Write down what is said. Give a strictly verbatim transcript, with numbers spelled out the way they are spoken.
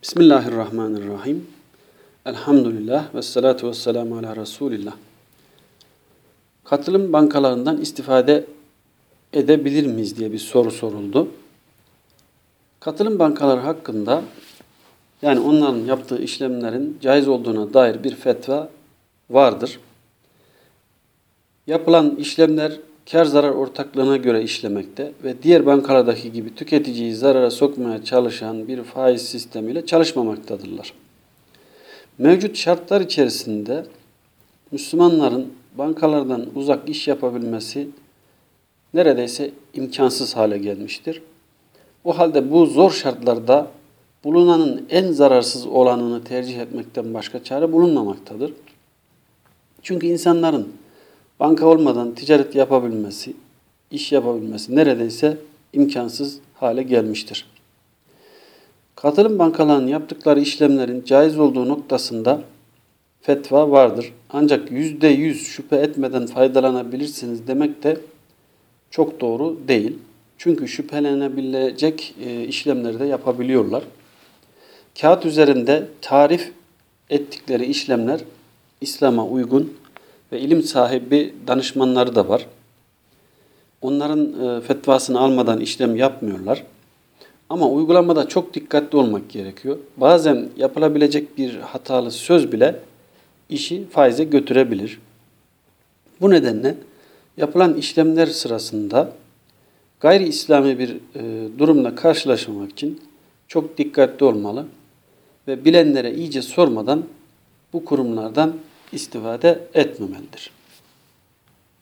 Bismillahirrahmanirrahim. Elhamdülillah ve salatu ve selamu ala Resulillah. Katılım bankalarından istifade edebilir miyiz diye bir soru soruldu. Katılım bankaları hakkında, yani onların yaptığı işlemlerin caiz olduğuna dair bir fetva vardır. Yapılan işlemler kar zarar ortaklığına göre işlemekte ve diğer bankalardaki gibi tüketiciyi zarara sokmaya çalışan bir faiz sistemiyle çalışmamaktadırlar. Mevcut şartlar içerisinde Müslümanların bankalardan uzak iş yapabilmesi neredeyse imkansız hale gelmiştir. O halde bu zor şartlarda bulunanın en zararsız olanını tercih etmekten başka çare bulunmamaktadır. Çünkü insanların banka olmadan ticaret yapabilmesi, iş yapabilmesi neredeyse imkansız hale gelmiştir. Katılım bankalarının yaptıkları işlemlerin caiz olduğu noktasında fetva vardır. Ancak yüzde yüz şüphe etmeden faydalanabilirsiniz demek de çok doğru değil. Çünkü şüphelenebilecek işlemleri de yapabiliyorlar. Kağıt üzerinde tarif ettikleri işlemler İslam'a uygun ve ilim sahibi danışmanları da var. Onların fetvasını almadan işlem yapmıyorlar. Ama uygulamada çok dikkatli olmak gerekiyor. Bazen yapılabilecek bir hatalı söz bile işi faize götürebilir. Bu nedenle yapılan işlemler sırasında gayri İslami bir e, durumla karşılaşmamak için çok dikkatli olmalı ve bilenlere iyice sormadan bu kurumlardan istifade etmemelidir.